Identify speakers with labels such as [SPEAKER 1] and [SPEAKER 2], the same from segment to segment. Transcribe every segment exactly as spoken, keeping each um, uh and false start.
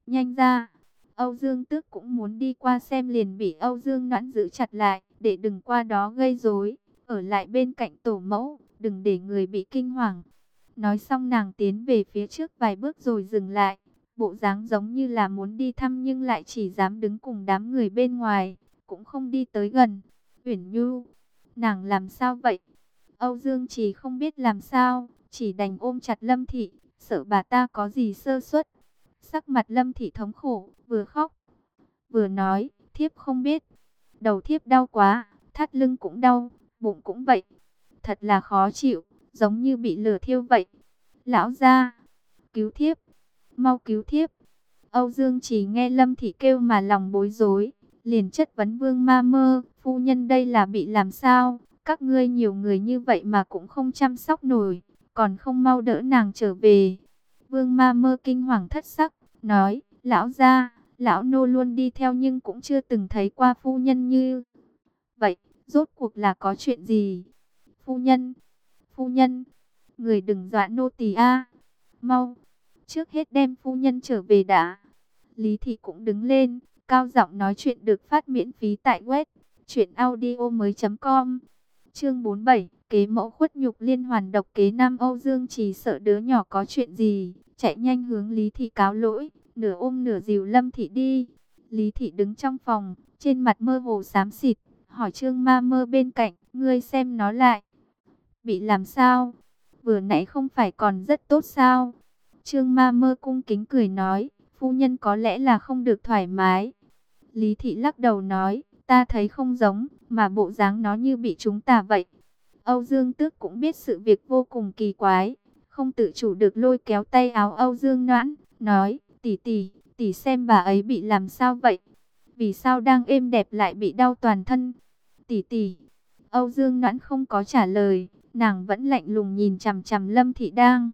[SPEAKER 1] Nhanh ra. Âu Dương Tước cũng muốn đi qua xem liền bị Âu Dương Noãn giữ chặt lại, để đừng qua đó gây rối, ở lại bên cạnh tổ mẫu, đừng để người bị kinh hoàng. Nói xong nàng tiến về phía trước vài bước rồi dừng lại, bộ dáng giống như là muốn đi thăm nhưng lại chỉ dám đứng cùng đám người bên ngoài, cũng không đi tới gần. Uyển Nhu, nàng làm sao vậy? Âu Dương Trì không biết làm sao, chỉ đành ôm chặt Lâm Thị, sợ bà ta có gì sơ suất. Sắc mặt Lâm Thị thống khổ, vừa khóc, vừa nói, thiếp không biết. Đầu thiếp đau quá, thắt lưng cũng đau, bụng cũng vậy. Thật là khó chịu, giống như bị lửa thiêu vậy. Lão gia, cứu thiếp, mau cứu thiếp. Âu Dương chỉ nghe Lâm Thị kêu mà lòng bối rối, liền chất vấn Vương Ma Mơ, phu nhân đây là bị làm sao? Các ngươi nhiều người như vậy mà cũng không chăm sóc nổi, còn không mau đỡ nàng trở về. Vương Ma Mơ kinh hoàng thất sắc, nói, lão gia, lão nô luôn đi theo nhưng cũng chưa từng thấy qua phu nhân như vậy, rốt cuộc là có chuyện gì? Phu nhân, phu nhân, người đừng dọa nô tỳ a, mau, trước hết đem phu nhân trở về đã. Lý Thị cũng đứng lên, cao giọng nói chuyện được phát miễn phí tại web truyện audio mới.com. Chương bốn mươi bảy, kế mẫu khuất nhục liên hoàn độc kế năm. Âu Dương chỉ sợ đứa nhỏ có chuyện gì, chạy nhanh hướng Lý Thị cáo lỗi, nửa ôm nửa dìu Lâm Thị đi. Lý Thị đứng trong phòng, trên mặt mơ hồ xám xịt, hỏi Trương Ma Mơ bên cạnh, ngươi xem nó lại bị làm sao? Vừa nãy không phải còn rất tốt sao? Trương Ma Mơ cung kính cười nói, phu nhân có lẽ là không được thoải mái. Lý Thị lắc đầu nói, ta thấy không giống, mà bộ dáng nó như bị chúng ta vậy. Âu Dương Tước cũng biết sự việc vô cùng kỳ quái, không tự chủ được lôi kéo tay áo Âu Dương Noãn, nói, tỷ tỷ, tỷ xem bà ấy bị làm sao vậy? Vì sao đang êm đẹp lại bị đau toàn thân? Tỷ tỷ, Âu Dương Noãn không có trả lời, nàng vẫn lạnh lùng nhìn chằm chằm Lâm Thị đang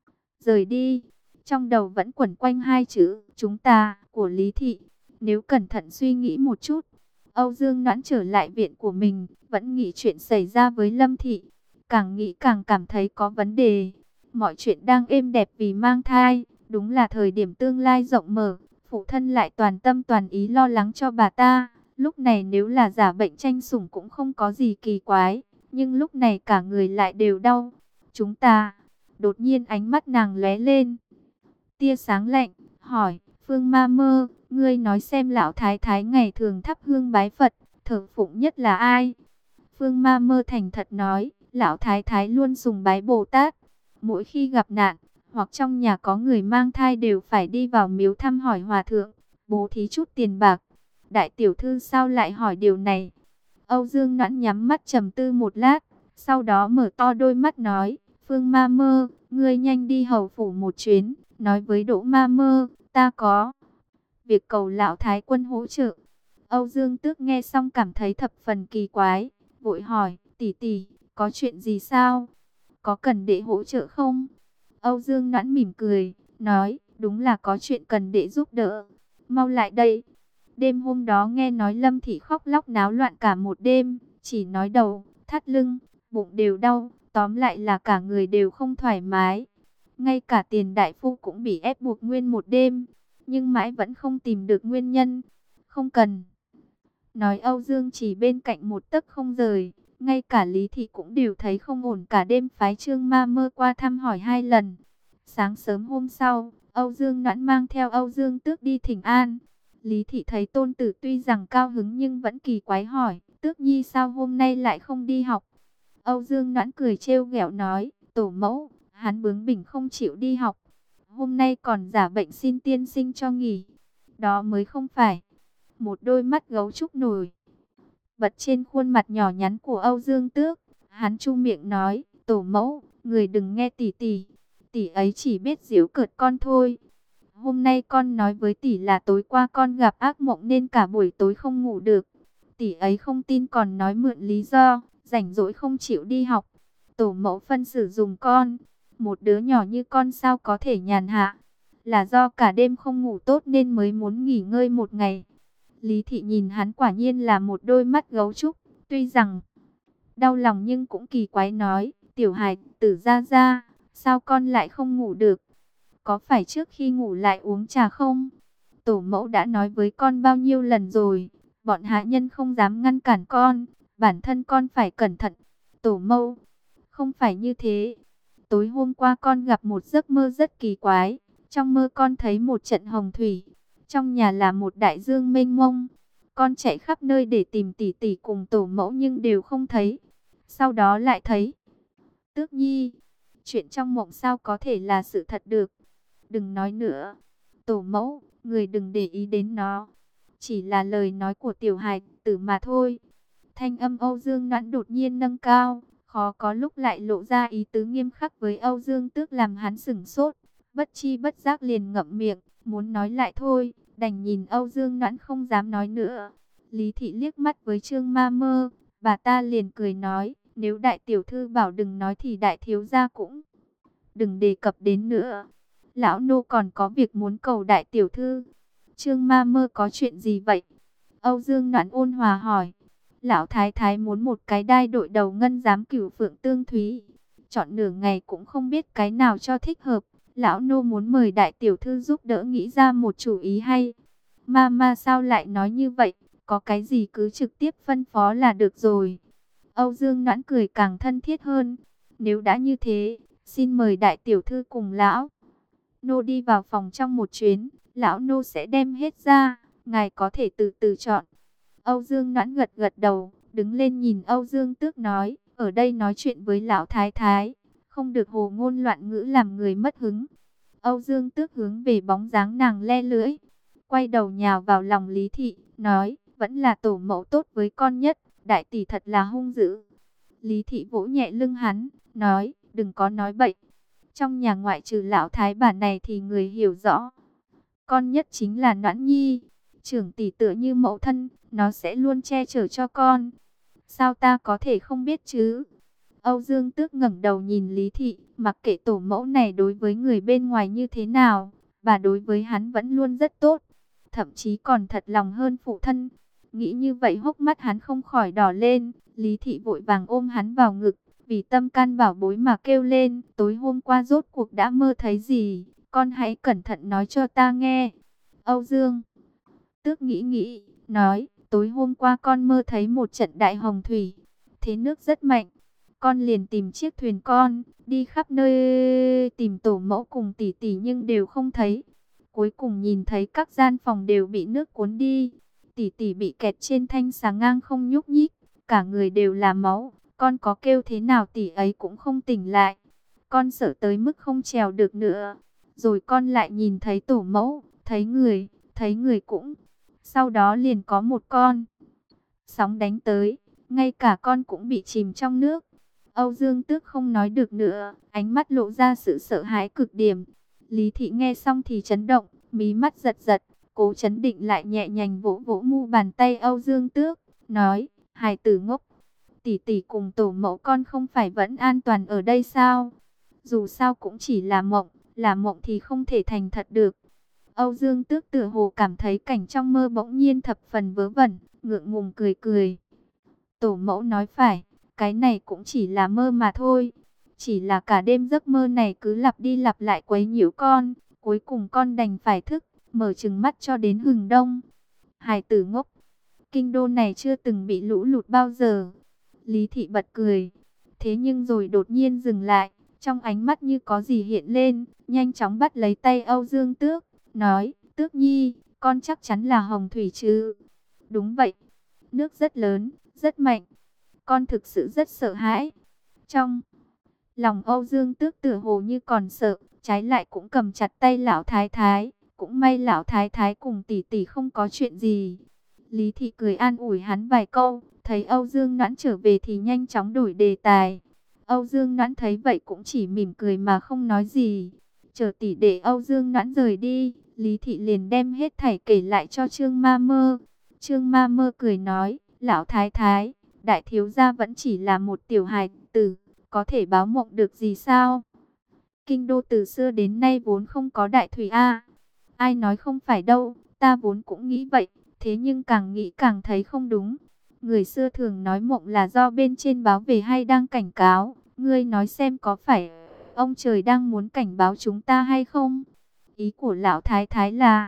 [SPEAKER 1] rời đi. Trong đầu vẫn quẩn quanh hai chữ, chúng ta, của Lý Thị. Nếu cẩn thận suy nghĩ một chút, Âu Dương Noãn trở lại viện của mình, vẫn nghĩ chuyện xảy ra với Lâm Thị. Càng nghĩ càng cảm thấy có vấn đề. Mọi chuyện đang êm đẹp vì mang thai, đúng là thời điểm tương lai rộng mở. Phụ thân lại toàn tâm toàn ý lo lắng cho bà ta. Lúc này nếu là giả bệnh tranh sủng cũng không có gì kỳ quái. Nhưng lúc này cả người lại đều đau. Chúng ta, đột nhiên ánh mắt nàng lóe lên tia sáng lạnh, hỏi, Phương Ma Mơ, ngươi nói xem lão thái thái ngày thường thắp hương bái Phật, thờ phụng nhất là ai? Phương Ma Mơ thành thật nói, lão thái thái luôn sùng bái Bồ Tát. Mỗi khi gặp nạn, hoặc trong nhà có người mang thai đều phải đi vào miếu thăm hỏi hòa thượng, bố thí chút tiền bạc. Đại tiểu thư sao lại hỏi điều này? Âu Dương Noãn nhắm mắt trầm tư một lát, sau đó mở to đôi mắt nói, Phương Ma Mơ, ngươi nhanh đi hầu phủ một chuyến. Nói với Đỗ Ma Mơ, ta có việc cầu lão thái quân hỗ trợ. Âu Dương Tước nghe xong cảm thấy thập phần kỳ quái, vội hỏi, tỷ tỷ, có chuyện gì sao? Có cần đệ hỗ trợ không? Âu Dương Noãn mỉm cười, nói, đúng là có chuyện cần đệ giúp đỡ. Mau lại đây. Đêm hôm đó nghe nói Lâm Thị khóc lóc náo loạn cả một đêm, chỉ nói đầu, thắt lưng, bụng đều đau, tóm lại là cả người đều không thoải mái. Ngay cả Tiền đại phu cũng bị ép buộc nguyên một đêm, nhưng mãi vẫn không tìm được nguyên nhân. Không cần nói, Âu Dương chỉ bên cạnh một tấc không rời, ngay cả Lý Thị cũng đều thấy không ổn, cả đêm phái Trương Ma Mơ qua thăm hỏi hai lần. Sáng sớm hôm sau, Âu Dương Noãn mang theo Âu Dương Tước đi thỉnh an. Lý Thị thấy tôn tử tuy rằng cao hứng nhưng vẫn kỳ quái hỏi, Tước Nhi sao hôm nay lại không đi học? Âu Dương Noãn cười trêu ghẹo nói, tổ mẫu, hắn bướng bỉnh không chịu đi học, hôm nay còn giả bệnh xin tiên sinh cho nghỉ. Đó mới không phải. Một đôi mắt gấu trúc nổi bật trên khuôn mặt nhỏ nhắn của Âu Dương Tước. Hắn chu miệng nói, tổ mẫu, người đừng nghe tỷ tỷ. Tỷ ấy chỉ biết giễu cợt con thôi. Hôm nay con nói với tỷ là tối qua con gặp ác mộng nên cả buổi tối không ngủ được. Tỷ ấy không tin còn nói mượn lý do, rảnh rỗi không chịu đi học. Tổ mẫu phân xử dùng con. Một đứa nhỏ như con sao có thể nhàn hạ? Là do cả đêm không ngủ tốt nên mới muốn nghỉ ngơi một ngày. Lý Thị nhìn hắn quả nhiên là một đôi mắt gấu trúc. Tuy rằng đau lòng nhưng cũng kỳ quái nói, tiểu hài tử ra ra, sao con lại không ngủ được? Có phải trước khi ngủ lại uống trà không? Tổ mẫu đã nói với con bao nhiêu lần rồi, bọn hạ nhân không dám ngăn cản con, bản thân con phải cẩn thận. Tổ mẫu, không phải như thế. Tối hôm qua con gặp một giấc mơ rất kỳ quái. Trong mơ con thấy một trận hồng thủy. Trong nhà là một đại dương mênh mông. Con chạy khắp nơi để tìm tỷ tỷ cùng tổ mẫu nhưng đều không thấy. Sau đó lại thấy Tước Nhi. Chuyện trong mộng sao có thể là sự thật được. Đừng nói nữa. Tổ mẫu, người đừng để ý đến nó. Chỉ là lời nói của tiểu hài tử mà thôi. Thanh âm Âu Dương Noãn đột nhiên nâng cao, khó có lúc lại lộ ra ý tứ nghiêm khắc với Âu Dương Tước làm hắn sửng sốt. Bất chi bất giác liền ngậm miệng, muốn nói lại thôi, đành nhìn Âu Dương Noãn không dám nói nữa. Lý Thị liếc mắt với Trương Ma Mơ, bà ta liền cười nói, nếu đại tiểu thư bảo đừng nói thì đại thiếu gia cũng đừng đề cập đến nữa. Lão nô còn có việc muốn cầu đại tiểu thư. Trương Ma Mơ có chuyện gì vậy? Âu Dương Noãn ôn hòa hỏi. Lão thái thái muốn một cái đai đội đầu ngân giám cửu phượng tương thúy. Chọn nửa ngày cũng không biết cái nào cho thích hợp. Lão nô muốn mời đại tiểu thư giúp đỡ nghĩ ra một chủ ý hay. Ma ma sao lại nói như vậy? Có cái gì cứ trực tiếp phân phó là được rồi. Âu Dương Noãn cười càng thân thiết hơn. Nếu đã như thế, xin mời đại tiểu thư cùng lão nô đi vào phòng trong một chuyến. Lão nô sẽ đem hết ra. Ngài có thể từ từ chọn. Âu Dương Noãn gật gật đầu, đứng lên nhìn Âu Dương Tước nói, ở đây nói chuyện với lão thái thái, không được hồ ngôn loạn ngữ làm người mất hứng. Âu Dương Tước hướng về bóng dáng nàng le lưỡi, quay đầu nhào vào lòng Lý Thị, nói, vẫn là tổ mẫu tốt với con nhất, đại tỷ thật là hung dữ. Lý Thị vỗ nhẹ lưng hắn, nói, đừng có nói bậy. Trong nhà ngoại trừ lão thái bà này thì người hiểu rõ. Con nhất chính là Noãn Nhi, trưởng tỷ tựa như mẫu thân, nó sẽ luôn che chở cho con. Sao ta có thể không biết chứ? Âu Dương Tước ngẩng đầu nhìn Lý Thị, mặc kệ tổ mẫu này đối với người bên ngoài như thế nào, bà đối với hắn vẫn luôn rất tốt, thậm chí còn thật lòng hơn phụ thân. Nghĩ như vậy hốc mắt hắn không khỏi đỏ lên, Lý Thị vội vàng ôm hắn vào ngực, vì tâm can bảo bối mà kêu lên, tối hôm qua rốt cuộc đã mơ thấy gì, con hãy cẩn thận nói cho ta nghe. Âu Dương Tước nghĩ nghĩ, nói, tối hôm qua con mơ thấy một trận đại hồng thủy, thế nước rất mạnh, con liền tìm chiếc thuyền con, đi khắp nơi tìm tổ mẫu cùng tỷ tỷ nhưng đều không thấy. Cuối cùng nhìn thấy các gian phòng đều bị nước cuốn đi, tỷ tỷ bị kẹt trên thanh xà ngang không nhúc nhích, cả người đều là máu, con có kêu thế nào tỷ ấy cũng không tỉnh lại. Con sợ tới mức không trèo được nữa, rồi con lại nhìn thấy tổ mẫu, thấy người, thấy người cũng... Sau đó liền có một con sóng đánh tới, ngay cả con cũng bị chìm trong nước. Âu Dương Tước không nói được nữa, ánh mắt lộ ra sự sợ hãi cực điểm. Lý Thị nghe xong thì chấn động, mí mắt giật giật, cố chấn định lại nhẹ nhàng vỗ vỗ mu bàn tay Âu Dương Tước, nói, hài tử ngốc, tỷ tỷ cùng tổ mẫu con không phải vẫn an toàn ở đây sao? Dù sao cũng chỉ là mộng, là mộng thì không thể thành thật được. Âu Dương Tước tựa hồ cảm thấy cảnh trong mơ bỗng nhiên thập phần vớ vẩn, ngượng ngùng cười cười. Tổ mẫu nói phải, cái này cũng chỉ là mơ mà thôi. Chỉ là cả đêm giấc mơ này cứ lặp đi lặp lại quấy nhiễu con, cuối cùng con đành phải thức, mở trừng mắt cho đến hừng đông. Hài tử ngốc, kinh đô này chưa từng bị lũ lụt bao giờ. Lý Thị bật cười, thế nhưng rồi đột nhiên dừng lại, trong ánh mắt như có gì hiện lên, nhanh chóng bắt lấy tay Âu Dương Tước. Nói, Tước Nhi, con chắc chắn là hồng thủy chứ? Đúng vậy, nước rất lớn, rất mạnh. Con thực sự rất sợ hãi. Trong lòng Âu Dương Tước tựa hồ như còn sợ, trái lại cũng cầm chặt tay lão thái thái. Cũng may lão thái thái cùng tỷ tỷ không có chuyện gì. Lý Thị cười an ủi hắn vài câu, thấy Âu Dương Noãn trở về thì nhanh chóng đổi đề tài. Âu Dương Noãn thấy vậy cũng chỉ mỉm cười mà không nói gì. Chờ tỷ để Âu Dương Noãn rời đi, Lý Thị liền đem hết thảy kể lại cho Trương Ma Mơ. Trương Ma Mơ cười nói, lão thái thái, đại thiếu gia vẫn chỉ là một tiểu hài tử, có thể báo mộng được gì sao? Kinh đô từ xưa đến nay vốn không có đại thủy a. Ai nói không phải đâu, ta vốn cũng nghĩ vậy, thế nhưng càng nghĩ càng thấy không đúng. Người xưa thường nói mộng là do bên trên báo về hay đang cảnh cáo, ngươi nói xem có phải ông trời đang muốn cảnh báo chúng ta hay không? Ý của lão thái thái là,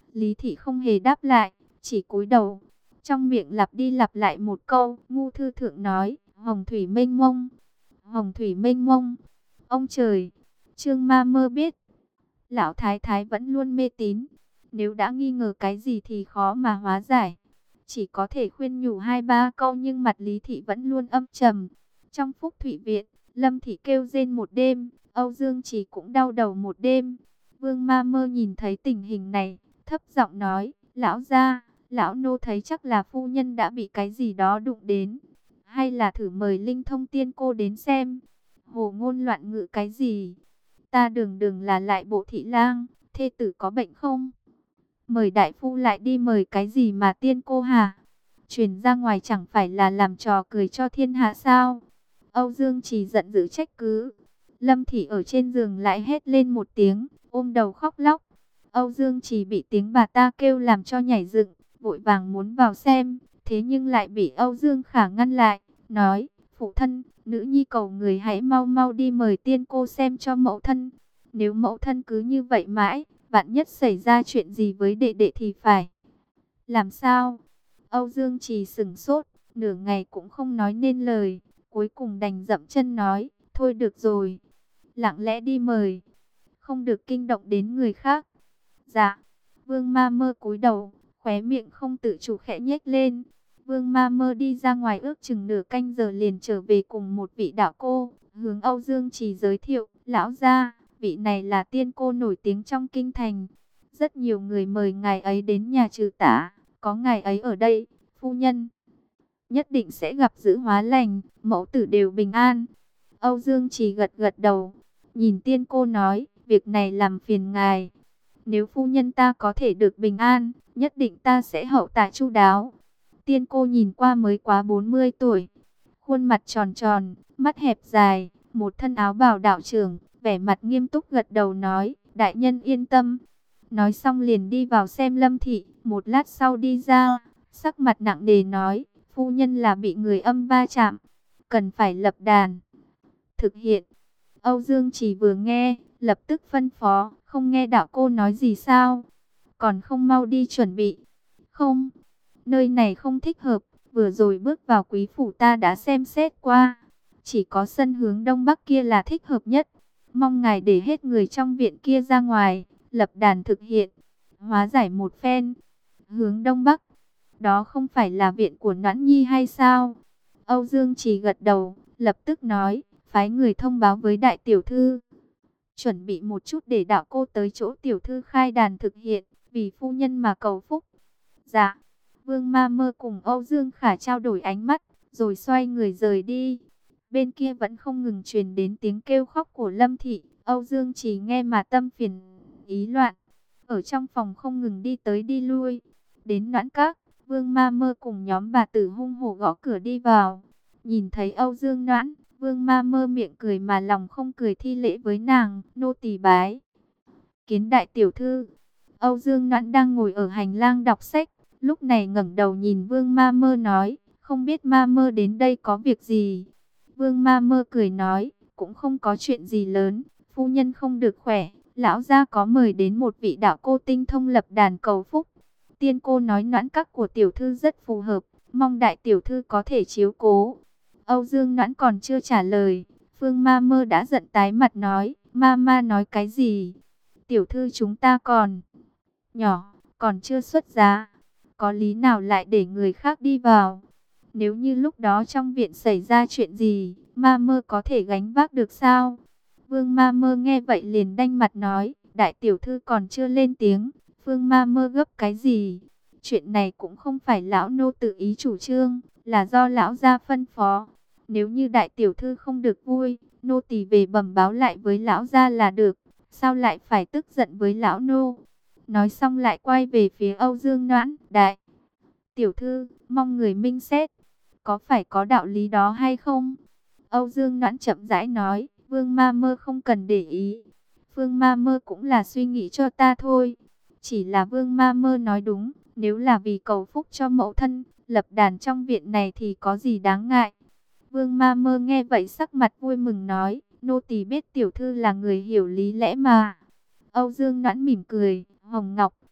[SPEAKER 1] Lý Thị không hề đáp lại, chỉ cúi đầu, trong miệng lặp đi lặp lại một câu. Ngu thư thượng nói, hồng thủy mênh mông, hồng thủy mênh mông. Ông trời, Trương Ma Mơ biết, lão thái thái vẫn luôn mê tín, nếu đã nghi ngờ cái gì thì khó mà hóa giải. Chỉ có thể khuyên nhủ hai ba câu nhưng mặt Lý Thị vẫn luôn âm trầm. Trong Phúc Thụy Viện, Lâm Thị kêu rên một đêm, Âu Dương Trì cũng đau đầu một đêm. Vương Ma Mơ nhìn thấy tình hình này, thấp giọng nói, lão gia, lão nô thấy chắc là phu nhân đã bị cái gì đó đụng đến. Hay là thử mời Linh Thông Tiên cô đến xem. Hồ ngôn loạn ngữ cái gì? Ta đường đường là lại bộ thị lang, thê tử có bệnh không? Mời đại phu lại đi mời cái gì mà tiên cô hả? Truyền ra ngoài chẳng phải là làm trò cười cho thiên hạ sao? Âu Dương Trì giận dữ trách cứ. Lâm Thị ở trên giường lại hét lên một tiếng, ôm đầu khóc lóc. Âu Dương Trì bị tiếng bà ta kêu làm cho nhảy dựng, vội vàng muốn vào xem, thế nhưng lại bị Âu Dương Khả ngăn lại, nói, phụ thân, nữ nhi cầu người hãy mau mau đi mời tiên cô xem cho mẫu thân. Nếu mẫu thân cứ như vậy mãi, vạn nhất xảy ra chuyện gì với đệ đệ thì phải làm sao? Âu Dương Trì sững sốt, nửa ngày cũng không nói nên lời, cuối cùng đành dậm chân nói, thôi được rồi, lặng lẽ đi mời, không được kinh động đến người khác. Dạ. Vương Ma Mơ cúi đầu, khóe miệng không tự chủ khẽ nhếch lên. Vương Ma Mơ đi ra ngoài ước chừng nửa canh giờ liền trở về cùng một vị đạo cô, hướng Âu Dương Trì giới thiệu, lão gia, vị này là tiên cô nổi tiếng trong kinh thành. Rất nhiều người mời ngài ấy đến nhà trừ tả, có ngài ấy ở đây, phu nhân nhất định sẽ gặp dữ hóa lành, mẫu tử đều bình an. Âu Dương Trì gật gật đầu, nhìn tiên cô nói, việc này làm phiền ngài. Nếu phu nhân ta có thể được bình an, nhất định ta sẽ hậu tạ chu đáo. Tiên cô nhìn qua mới quá bốn mươi tuổi, khuôn mặt tròn tròn, mắt hẹp dài, một thân áo bào đạo trưởng, vẻ mặt nghiêm túc gật đầu nói, đại nhân yên tâm. Nói xong liền đi vào xem Lâm Thị, một lát sau đi ra, sắc mặt nặng nề nói, phu nhân là bị người âm va chạm, cần phải lập đàn thực hiện. Âu Dương Trì vừa nghe, lập tức phân phó, không nghe đạo cô nói gì sao? Còn không mau đi chuẩn bị. Không, nơi này không thích hợp, vừa rồi bước vào quý phủ ta đã xem xét qua. Chỉ có sân hướng đông bắc kia là thích hợp nhất. Mong ngài để hết người trong viện kia ra ngoài, lập đàn thực hiện, hóa giải một phen. Hướng đông bắc, đó không phải là viện của Noãn Nhi hay sao? Âu Dương Trì gật đầu, lập tức nói, phái người thông báo với đại tiểu thư, chuẩn bị một chút để đạo cô tới chỗ tiểu thư khai đàn thực hiện, vì phu nhân mà cầu phúc. Dạ. Vương Ma Mơ cùng Âu Dương Khả trao đổi ánh mắt, rồi xoay người rời đi. Bên kia vẫn không ngừng truyền đến tiếng kêu khóc của Lâm Thị. Âu Dương Trì nghe mà tâm phiền ý loạn, ở trong phòng không ngừng đi tới đi lui. Đến Noãn Các, Vương Ma Mơ cùng nhóm bà tử hung hổ gõ cửa đi vào. Nhìn thấy Âu Dương Noãn, Vương Ma Mơ miệng cười mà lòng không cười, thi lễ với nàng, nô tỳ bái kiến đại tiểu thư. Âu Dương Noãn đang ngồi ở hành lang đọc sách, lúc này ngẩng đầu nhìn Vương Ma Mơ nói, không biết Ma Mơ đến đây có việc gì. Vương Ma Mơ cười nói, cũng không có chuyện gì lớn, phu nhân không được khỏe, lão gia có mời đến một vị đạo cô tinh thông lập đàn cầu phúc. Tiên cô nói Noãn Các của tiểu thư rất phù hợp, mong đại tiểu thư có thể chiếu cố. Âu Dương Noãn còn chưa trả lời, Vương Ma Mơ đã giận tái mặt nói, Ma Ma nói cái gì? Tiểu thư chúng ta còn nhỏ, còn chưa xuất giá, có lý nào lại để người khác đi vào? Nếu như lúc đó trong viện xảy ra chuyện gì, Ma Mơ có thể gánh vác được sao? Vương Ma Mơ nghe vậy liền đanh mặt nói, đại tiểu thư còn chưa lên tiếng, Vương Ma Mơ gấp cái gì? Chuyện này cũng không phải lão nô tự ý chủ trương, là do lão gia phân phó. Nếu như đại tiểu thư không được vui, nô tỳ về bẩm báo lại với lão gia là được, sao lại phải tức giận với lão nô? Nói xong lại quay về phía Âu Dương Noãn, đại tiểu thư, mong người minh xét, có phải có đạo lý đó hay không? Âu Dương Noãn chậm rãi nói, Vương Ma Mơ không cần để ý, Vương Ma Mơ cũng là suy nghĩ cho ta thôi. Chỉ là Vương Ma Mơ nói đúng, nếu là vì cầu phúc cho mẫu thân, lập đàn trong viện này thì có gì đáng ngại. Vương Ma Mơ nghe vậy sắc mặt vui mừng nói, nô tỳ biết tiểu thư là người hiểu lý lẽ mà. Âu Dương Noãn mỉm cười, Hồng Ngọc,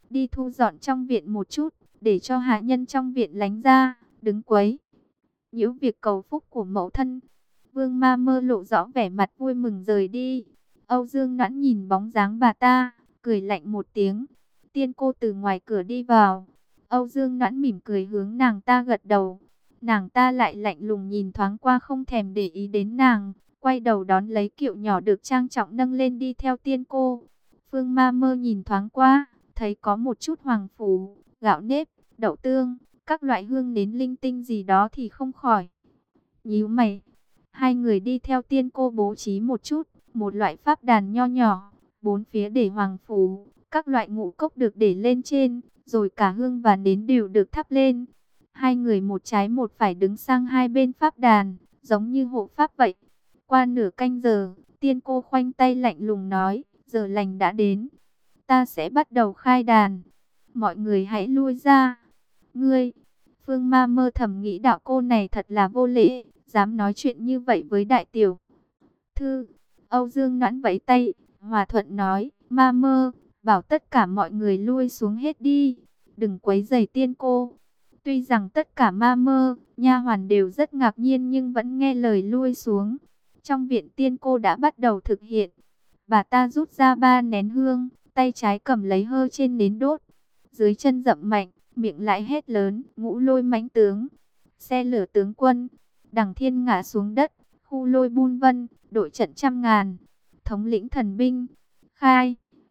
[SPEAKER 1] đi thu dọn trong viện một chút, để cho hạ nhân trong viện lánh ra, đứng quấy nhiễu việc cầu phúc của mẫu thân. Vương Ma Mơ lộ rõ vẻ mặt vui mừng rời đi. Âu Dương Noãn nhìn bóng dáng bà ta, cười lạnh một tiếng. Tiên cô từ ngoài cửa đi vào. Âu Dương Noãn mỉm cười hướng nàng ta gật đầu. Nàng ta lại lạnh lùng nhìn thoáng qua, không thèm để ý đến nàng, quay đầu đón lấy kiệu nhỏ được trang trọng nâng lên đi theo tiên cô. Vương Ma Mơ nhìn thoáng qua, thấy có một chút hoàng phủ, gạo nếp, đậu tương, các loại hương nến linh tinh gì đó thì không khỏi nhíu mày. Hai người đi theo tiên cô bố trí một chút, một loại pháp đàn nho nhỏ, bốn phía để hoàng phủ, các loại ngũ cốc được để lên trên, rồi cả hương và nến đều được thắp lên. Hai người một trái một phải đứng sang hai bên pháp đàn, giống như hộ pháp vậy. Qua nửa canh giờ, tiên cô khoanh tay lạnh lùng nói, giờ lành đã đến, ta sẽ bắt đầu khai đàn. Mọi người hãy lui ra. Ngươi, Phương Ma Mơ thầm nghĩ đạo cô này thật là vô lễ, dám nói chuyện như vậy với đại tiểu thư. Âu Dương Noãn vẫy tay, hòa thuận nói, Ma Mơ, bảo tất cả mọi người lui xuống hết đi, đừng quấy rầy tiên cô. Tuy rằng tất cả Ma Mơ, nha hoàn đều rất ngạc nhiên nhưng vẫn nghe lời lui xuống. Trong viện tiên cô đã bắt đầu thực hiện. Bà ta rút ra ba nén hương, tay trái cầm lấy hơ trên nến đốt. Dưới chân dậm mạnh, miệng lại hét lớn, ngũ lôi mãnh tướng, xe lửa tướng quân. Đằng thiên ngã xuống đất, khu lôi bun vân, đội trận trăm ngàn, thống lĩnh thần binh, khai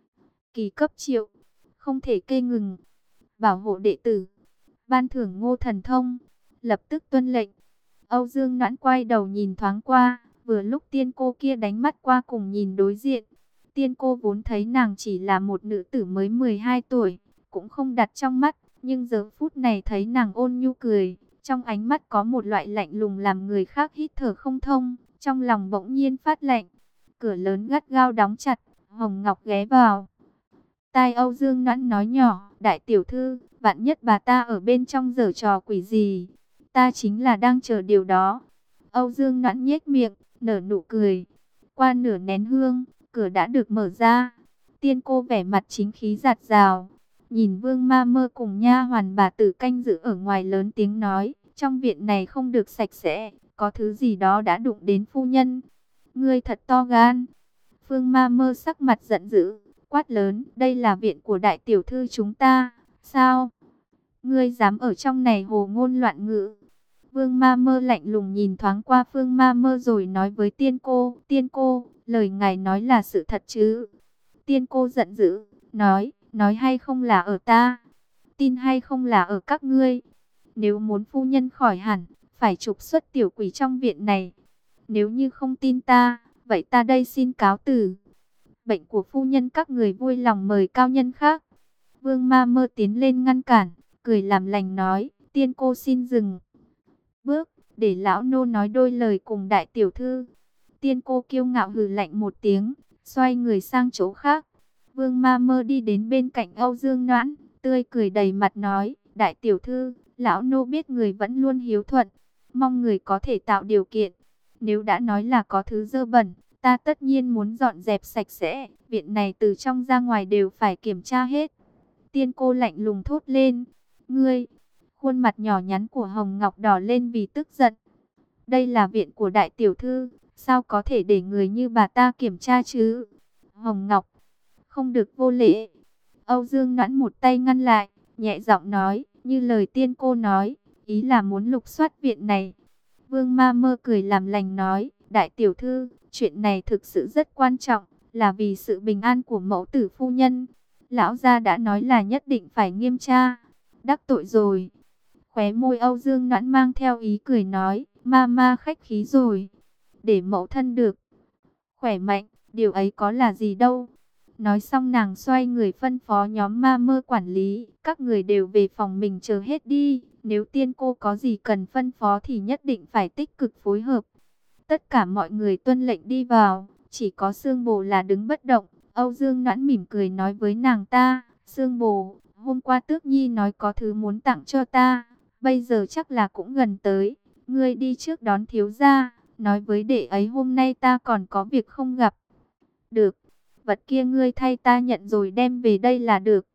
[SPEAKER 1] kỳ cấp triệu, không thể kê ngừng, bảo hộ đệ tử, ban thưởng ngô thần thông, lập tức tuân lệnh. Âu Dương Noãn quay đầu nhìn thoáng qua, vừa lúc tiên cô kia đánh mắt qua cùng nhìn đối diện. Tiên cô vốn thấy nàng chỉ là một nữ tử mới mười hai tuổi, cũng không đặt trong mắt, nhưng giờ phút này thấy nàng ôn nhu cười, trong ánh mắt có một loại lạnh lùng làm người khác hít thở không thông, trong lòng bỗng nhiên phát lạnh. Cửa lớn gắt gao đóng chặt, Hồng Ngọc ghé vào tai Âu Dương Noãn nói nhỏ, đại tiểu thư, vạn nhất bà ta ở bên trong giở trò quỷ gì, ta chính là đang chờ điều đó. Âu Dương Noãn nhếch miệng, nở nụ cười. Qua nửa nén hương, cửa đã được mở ra. Tiên cô vẻ mặt chính khí giạt rào, nhìn Vương Ma Mơ cùng nha hoàn bà tử canh giữ ở ngoài lớn tiếng nói, trong viện này không được sạch sẽ, có thứ gì đó đã đụng đến phu nhân. Ngươi thật to gan. Vương Ma Mơ sắc mặt giận dữ, quát lớn, đây là viện của đại tiểu thư chúng ta, sao? Ngươi dám ở trong này hồ ngôn loạn ngữ. Vương Ma Mơ lạnh lùng nhìn thoáng qua Phương Ma Mơ rồi nói với tiên cô, tiên cô, lời ngài nói là sự thật chứ? Tiên cô giận dữ, nói, nói hay không là ở ta, tin hay không là ở các ngươi. Nếu muốn phu nhân khỏi hẳn, phải trục xuất tiểu quỷ trong viện này. Nếu như không tin ta, vậy ta đây xin cáo từ. Bệnh của phu nhân các người vui lòng mời cao nhân khác. Vương Ma Mơ tiến lên ngăn cản, cười làm lành nói, tiên cô xin dừng bước, để lão nô nói đôi lời cùng đại tiểu thư. Tiên cô kiêu ngạo hừ lạnh một tiếng, xoay người sang chỗ khác. Vương Ma Mơ đi đến bên cạnh Âu Dương Noãn, tươi cười đầy mặt nói, đại tiểu thư, lão nô biết người vẫn luôn hiếu thuận, mong người có thể tạo điều kiện. Nếu đã nói là có thứ dơ bẩn, ta tất nhiên muốn dọn dẹp sạch sẽ, viện này từ trong ra ngoài đều phải kiểm tra hết. Tiên cô lạnh lùng thốt lên, ngươi. Khuôn mặt nhỏ nhắn của Hồng Ngọc đỏ lên vì tức giận. Đây là viện của đại tiểu thư, sao có thể để người như bà ta kiểm tra chứ? Hồng Ngọc, không được vô lễ. Âu Dương Noãn một tay ngăn lại, nhẹ giọng nói, như lời tiên cô nói, ý là muốn lục soát viện này. Vương Ma Mơ cười làm lành nói, đại tiểu thư, chuyện này thực sự rất quan trọng, là vì sự bình an của mẫu tử phu nhân. Lão gia đã nói là nhất định phải nghiêm tra. Đắc tội rồi. Khóe môi Âu Dương Noãn mang theo ý cười nói, ma ma khách khí rồi. Để mẫu thân được khỏe mạnh, điều ấy có là gì đâu. Nói xong nàng xoay người phân phó nhóm Ma Mơ quản lý, các người đều về phòng mình chờ hết đi. Nếu tiên cô có gì cần phân phó thì nhất định phải tích cực phối hợp. Tất cả mọi người tuân lệnh đi vào, chỉ có Sương Bồ là đứng bất động. Âu Dương Noãn mỉm cười nói với nàng ta, Sương Bồ, hôm qua Tước Nhi nói có thứ muốn tặng cho ta, bây giờ chắc là cũng gần tới. Ngươi đi trước đón thiếu gia, nói với đệ ấy hôm nay ta còn có việc không gặp được. Vật kia ngươi thay ta nhận rồi đem về đây là được.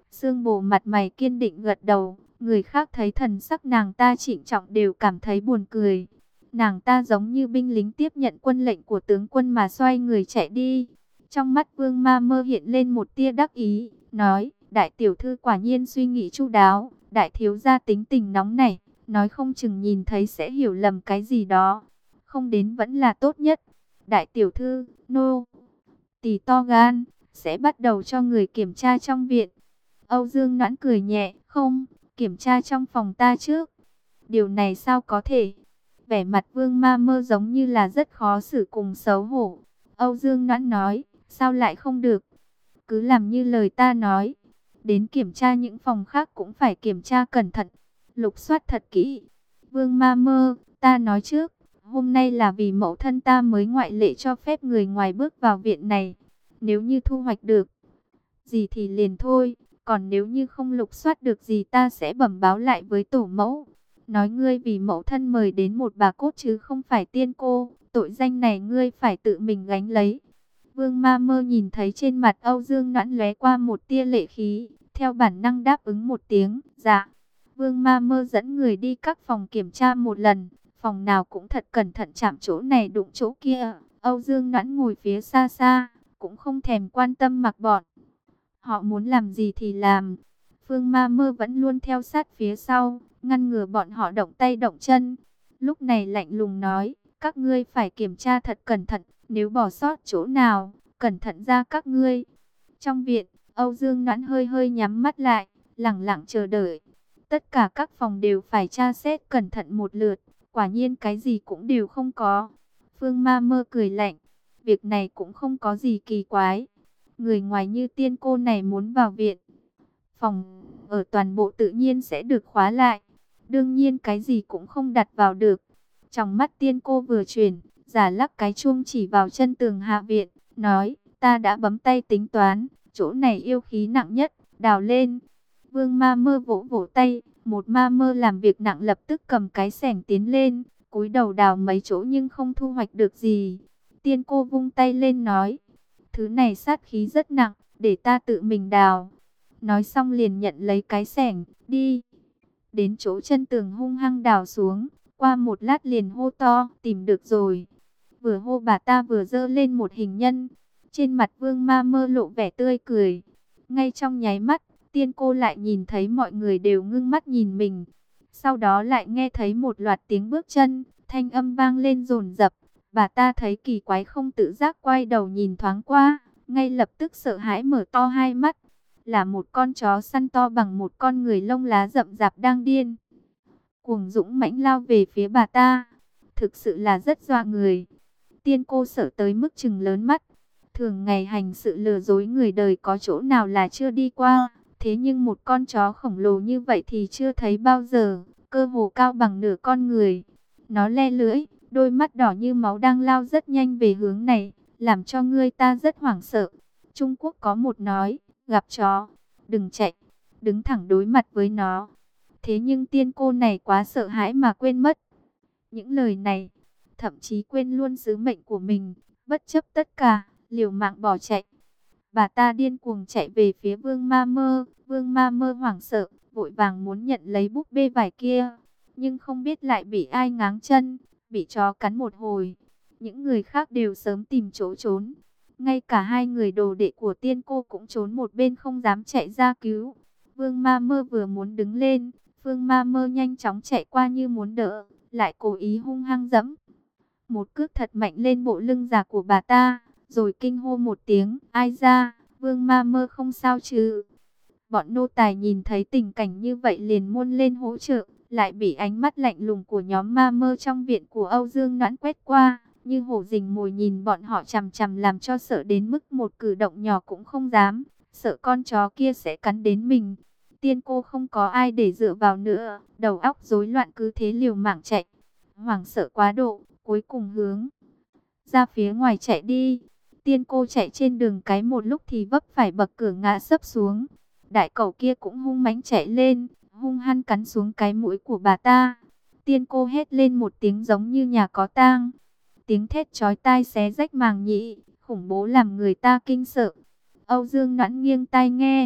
[SPEAKER 1] Sương Bồ mặt mày kiên định gật đầu. Người khác thấy thần sắc nàng ta trịnh trọng đều cảm thấy buồn cười. Nàng ta giống như binh lính tiếp nhận quân lệnh của tướng quân mà xoay người chạy đi. Trong mắt Vương Ma Mơ hiện lên một tia đắc ý, nói, đại tiểu thư quả nhiên suy nghĩ chu đáo, đại thiếu gia tính tình nóng nảy, nói không chừng nhìn thấy sẽ hiểu lầm cái gì đó. Không đến vẫn là tốt nhất. Đại tiểu thư, nô, tỳ to gan, sẽ bắt đầu cho người kiểm tra trong viện. Âu Dương Noãn cười nhẹ, không, kiểm tra trong phòng ta trước. Điều này sao có thể? Vẻ mặt Vương Ma Mơ giống như là rất khó xử cùng xấu hổ. Âu Dương Noãn nói, sao lại không được? Cứ làm như lời ta nói. Đến kiểm tra những phòng khác cũng phải kiểm tra cẩn thận, lục soát thật kỹ. Vương Ma Mơ, ta nói trước, hôm nay là vì mẫu thân ta mới ngoại lệ cho phép người ngoài bước vào viện này. Nếu như thu hoạch được gì thì liền thôi, còn nếu như không lục soát được gì ta sẽ bẩm báo lại với tổ mẫu. Nói ngươi vì mẫu thân mời đến một bà cốt chứ không phải tiên cô, tội danh này ngươi phải tự mình gánh lấy. Vương Ma Mơ nhìn thấy trên mặt Âu Dương Noãn lóe qua một tia lệ khí, theo bản năng đáp ứng một tiếng, dạ. Vương Ma Mơ dẫn người đi các phòng kiểm tra một lần, phòng nào cũng thật cẩn thận, chạm chỗ này đụng chỗ kia. Âu Dương Noãn ngồi phía xa xa, cũng không thèm quan tâm mặc bọn. Họ muốn làm gì thì làm. Vương Ma Mơ vẫn luôn theo sát phía sau, ngăn ngừa bọn họ động tay động chân. Lúc này lạnh lùng nói, các ngươi phải kiểm tra thật cẩn thận, nếu bỏ sót chỗ nào, cẩn thận ra các ngươi. Trong viện, Âu Dương Noãn hơi hơi nhắm mắt lại, lặng lặng chờ đợi. Tất cả các phòng đều phải tra xét cẩn thận một lượt, quả nhiên cái gì cũng đều không có. Vương Ma Mơ cười lạnh, việc này cũng không có gì kỳ quái. Người ngoài như tiên cô này muốn vào viện, phòng ở toàn bộ tự nhiên sẽ được khóa lại. Đương nhiên cái gì cũng không đặt vào được. Trong mắt tiên cô vừa chuyển, giả lắc cái chuông chỉ vào chân tường hạ viện, nói, ta đã bấm tay tính toán, chỗ này yêu khí nặng nhất, đào lên. Vương Ma Mơ vỗ vỗ tay, một ma mơ làm việc nặng lập tức cầm cái xẻng tiến lên, cúi đầu đào mấy chỗ nhưng không thu hoạch được gì. Tiên cô vung tay lên nói, thứ này sát khí rất nặng, để ta tự mình đào. Nói xong liền nhận lấy cái xẻng, đi. Đến chỗ chân tường hung hăng đào xuống, qua một lát liền hô to, tìm được rồi. Vừa hô bà ta vừa giơ lên một hình nhân. Trên mặt Vương Ma Mơ lộ vẻ tươi cười. Ngay trong nháy mắt, tiên cô lại nhìn thấy mọi người đều ngưng mắt nhìn mình. Sau đó lại nghe thấy một loạt tiếng bước chân, thanh âm vang lên dồn dập. Bà ta thấy kỳ quái không tự giác quay đầu nhìn thoáng qua, ngay lập tức sợ hãi mở to hai mắt. Là một con chó săn to bằng một con người, lông lá rậm rạp đang điên cuồng dũng mãnh lao về phía bà ta. Thực sự là rất dọa người. Tiên cô sợ tới mức trừng lớn mắt. Thường ngày hành sự lừa dối người đời có chỗ nào là chưa đi qua. Thế nhưng một con chó khổng lồ như vậy thì chưa thấy bao giờ. Cơ hồ cao bằng nửa con người. Nó le lưỡi, đôi mắt đỏ như máu đang lao rất nhanh về hướng này, làm cho người ta rất hoảng sợ. Trung Quốc có một nói, gặp chó, đừng chạy, đứng thẳng đối mặt với nó. Thế nhưng tiên cô này quá sợ hãi mà quên mất những lời này, thậm chí quên luôn sứ mệnh của mình, bất chấp tất cả, liều mạng bỏ chạy. Bà ta điên cuồng chạy về phía Vương Ma Mơ, Vương Ma Mơ hoảng sợ, vội vàng muốn nhận lấy búp bê vải kia, nhưng không biết lại bị ai ngáng chân, bị chó cắn một hồi. Những người khác đều sớm tìm chỗ trốn, ngay cả hai người đồ đệ của tiên cô cũng trốn một bên không dám chạy ra cứu. Vương Ma Mơ vừa muốn đứng lên, Vương Ma Mơ nhanh chóng chạy qua như muốn đỡ, lại cố ý hung hăng dẫm một cước thật mạnh lên bộ lưng già của bà ta, rồi kinh hô một tiếng, ai ra, Vương Ma Mơ không sao chứ? Bọn nô tài nhìn thấy tình cảnh như vậy liền muôn lên hỗ trợ, lại bị ánh mắt lạnh lùng của nhóm ma mơ trong viện của Âu Dương Noãn quét qua, như hổ rình mồi nhìn bọn họ chằm chằm, làm cho sợ đến mức một cử động nhỏ cũng không dám, sợ con chó kia sẽ cắn đến mình. Tiên cô không có ai để dựa vào nữa, đầu óc rối loạn cứ thế liều mạng chạy, hoảng sợ quá độ, cuối cùng hướng ra phía ngoài chạy đi. Tiên cô chạy trên đường cái một lúc thì vấp phải bậc cửa ngã sấp xuống. Đại cẩu kia cũng hung mãnh chạy lên, hung hăng cắn xuống cái mũi của bà ta. Tiên cô hét lên một tiếng giống như nhà có tang. Tiếng thét chói tai xé rách màng nhĩ, khủng bố làm người ta kinh sợ. Âu Dương Noãn nghiêng tai nghe,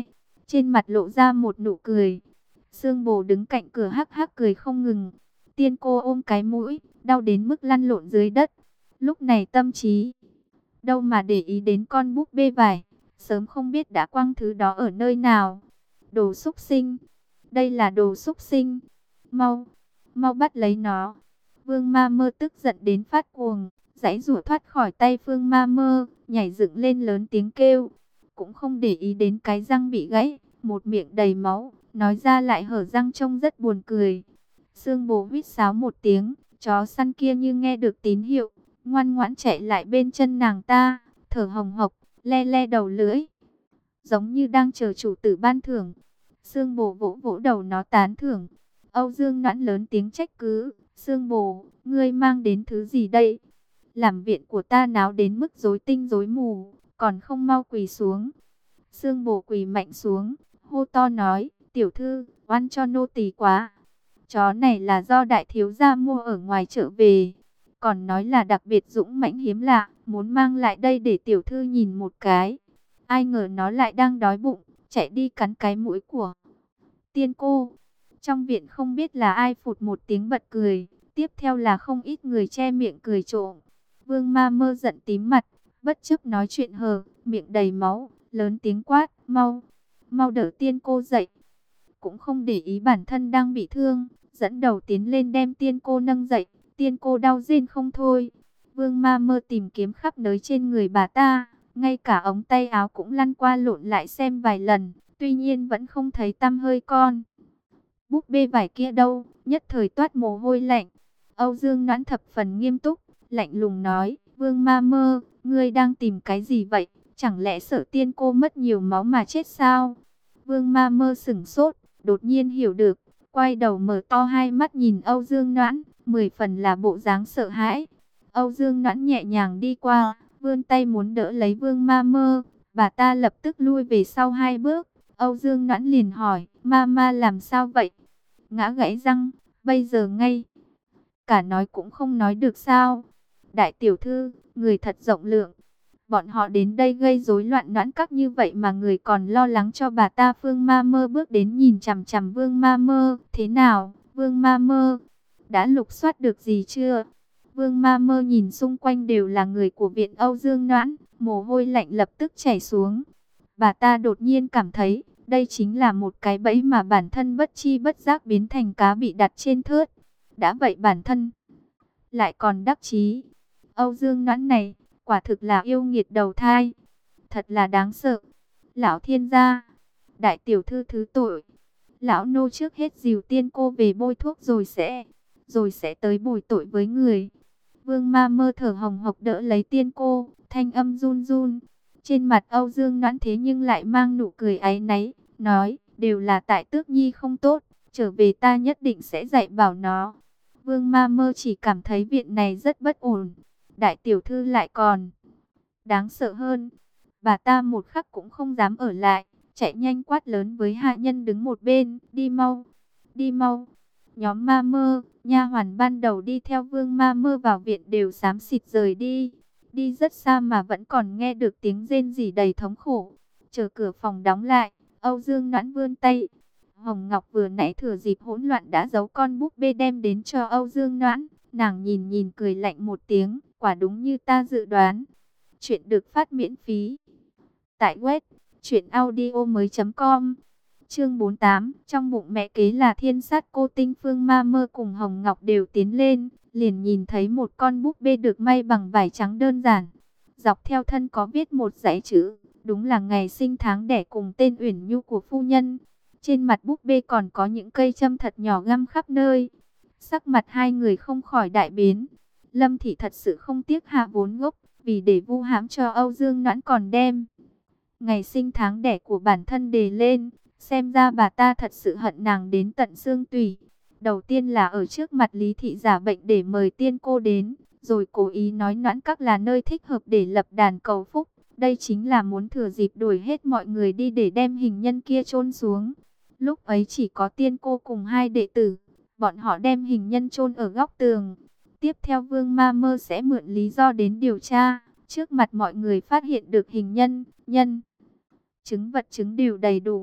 [SPEAKER 1] trên mặt lộ ra một nụ cười. Sương Bồ đứng cạnh cửa hắc hắc cười không ngừng. Tiên cô ôm cái mũi, đau đến mức lăn lộn dưới đất. Lúc này tâm trí đâu mà để ý đến con búp bê vải, sớm không biết đã quăng thứ đó ở nơi nào. Đồ xúc sinh, đây là đồ xúc sinh, mau, mau bắt lấy nó. Vương Ma Mơ tức giận đến phát cuồng, giãy giụa thoát khỏi tay Phương Ma Mơ, nhảy dựng lên lớn tiếng kêu, cũng không để ý đến cái răng bị gãy, một miệng đầy máu, nói ra lại hở răng trông rất buồn cười. Sương Bồ huýt sáo một tiếng, chó săn kia như nghe được tín hiệu, ngoan ngoãn chạy lại bên chân nàng ta, thở hồng hộc, le le đầu lưỡi, giống như đang chờ chủ tử ban thưởng. Sương Bồ vỗ vỗ đầu nó tán thưởng. Âu Dương Noãn lớn tiếng trách cứ, Sương Bồ, ngươi mang đến thứ gì đây? Làm viện của ta náo đến mức rối tinh rối mù, còn không mau quỳ xuống. Sương Bồ quỳ mạnh xuống, hô to nói, tiểu thư, oan cho nô tỳ quá. Chó này là do đại thiếu gia mua ở ngoài chợ về, còn nói là đặc biệt dũng mãnh hiếm lạ, muốn mang lại đây để tiểu thư nhìn một cái. Ai ngờ nó lại đang đói bụng, chạy đi cắn cái mũi của tiên cô. Trong viện không biết là ai phụt một tiếng bật cười, tiếp theo là không ít người che miệng cười trộm. Vương Ma Mơ giận tím mặt, bất chấp nói chuyện hờ, miệng đầy máu, lớn tiếng quát, mau, mau đỡ tiên cô dậy. Cũng không để ý bản thân đang bị thương, dẫn đầu tiến lên đem tiên cô nâng dậy. Tiên cô đau rên không thôi. Vương Ma Mơ tìm kiếm khắp nơi trên người bà ta, ngay cả ống tay áo cũng lăn qua lộn lại xem vài lần, tuy nhiên vẫn không thấy tăm hơi con búp bê vải kia đâu, nhất thời toát mồ hôi lạnh. Âu Dương Noãn thập phần nghiêm túc, lạnh lùng nói, Vương Ma Mơ, ngươi đang tìm cái gì vậy? Chẳng lẽ sợ tiên cô mất nhiều máu mà chết sao? Vương Ma Mơ sửng sốt, đột nhiên hiểu được, quay đầu mở to hai mắt nhìn Âu Dương Noãn, mười phần là bộ dáng sợ hãi. Âu Dương Noãn nhẹ nhàng đi qua, vươn tay muốn đỡ lấy Vương Ma Mơ, bà ta lập tức lui về sau hai bước. Âu Dương Noãn liền hỏi, Ma Ma làm sao vậy? Ngã gãy răng, bây giờ ngay cả nói cũng không nói được sao? Đại tiểu thư, người thật rộng lượng. Bọn họ đến đây gây rối loạn Noãn các như vậy mà người còn lo lắng cho bà ta. Phương Ma Mơ bước đến nhìn chằm chằm Vương Ma Mơ. Thế nào, Vương Ma Mơ? Đã lục soát được gì chưa? Vương Ma Mơ nhìn xung quanh đều là người của viện Âu Dương Noãn, mồ hôi lạnh lập tức chảy xuống. Bà ta đột nhiên cảm thấy, đây chính là một cái bẫy mà bản thân bất chi bất giác biến thành cá bị đặt trên thớt. Đã vậy bản thân lại còn đắc chí. Âu Dương Noãn này, quả thực là yêu nghiệt đầu thai. Thật là đáng sợ. Lão thiên gia, đại tiểu thư thứ tội. Lão nô trước hết dìu tiên cô về bôi thuốc rồi sẽ, rồi sẽ tới bồi tội với người. Vương Ma Mơ thở hồng hộc đỡ lấy tiên cô, thanh âm run run. Trên mặt Âu Dương Noãn thế nhưng lại mang nụ cười áy náy, nói, đều là tại Tước Nhi không tốt, trở về ta nhất định sẽ dạy bảo nó. Vương Ma Mơ chỉ cảm thấy viện này rất bất ổn, đại tiểu thư lại còn đáng sợ hơn. Bà ta một khắc cũng không dám ở lại, chạy nhanh quát lớn với hạ nhân đứng một bên, đi mau, đi mau. Nhóm Ma Mơ, nha hoàn ban đầu đi theo Vương Ma Mơ vào viện đều xám xịt rời đi. Đi rất xa mà vẫn còn nghe được tiếng rên rỉ đầy thống khổ. Chờ cửa phòng đóng lại, Âu Dương Noãn vươn tay. Hồng Ngọc vừa nãy thừa dịp hỗn loạn đã giấu con búp bê đem đến cho Âu Dương Noãn. Nàng nhìn nhìn cười lạnh một tiếng, quả đúng như ta dự đoán. Chuyện được phát miễn phí tại web truyện audio mới chấm com. Chương bốn mươi tám, trong bụng mẹ kế là thiên sát cô tinh. Phương Ma Mơ cùng Hồng Ngọc đều tiến lên, liền nhìn thấy một con búp bê được may bằng vải trắng đơn giản. Dọc theo thân có viết một dãy chữ, đúng là ngày sinh tháng đẻ cùng tên Uyển Nhu của phu nhân. Trên mặt búp bê còn có những cây châm thật nhỏ găm khắp nơi. Sắc mặt hai người không khỏi đại biến. Lâm Thị thật sự không tiếc hạ vốn gốc, vì để vu hãm cho Âu Dương Noãn còn đem ngày sinh tháng đẻ của bản thân đề lên. Xem ra bà ta thật sự hận nàng đến tận xương tủy. Đầu tiên là ở trước mặt Lý Thị giả bệnh để mời tiên cô đến, rồi cố ý nói Noãn các là nơi thích hợp để lập đàn cầu phúc. Đây chính là muốn thừa dịp đuổi hết mọi người đi để đem hình nhân kia chôn xuống. Lúc ấy chỉ có tiên cô cùng hai đệ tử, bọn họ đem hình nhân chôn ở góc tường. Tiếp theo Vương Ma Mơ sẽ mượn lý do đến điều tra. Trước mặt mọi người phát hiện được hình nhân, nhân chứng vật chứng đều đầy đủ.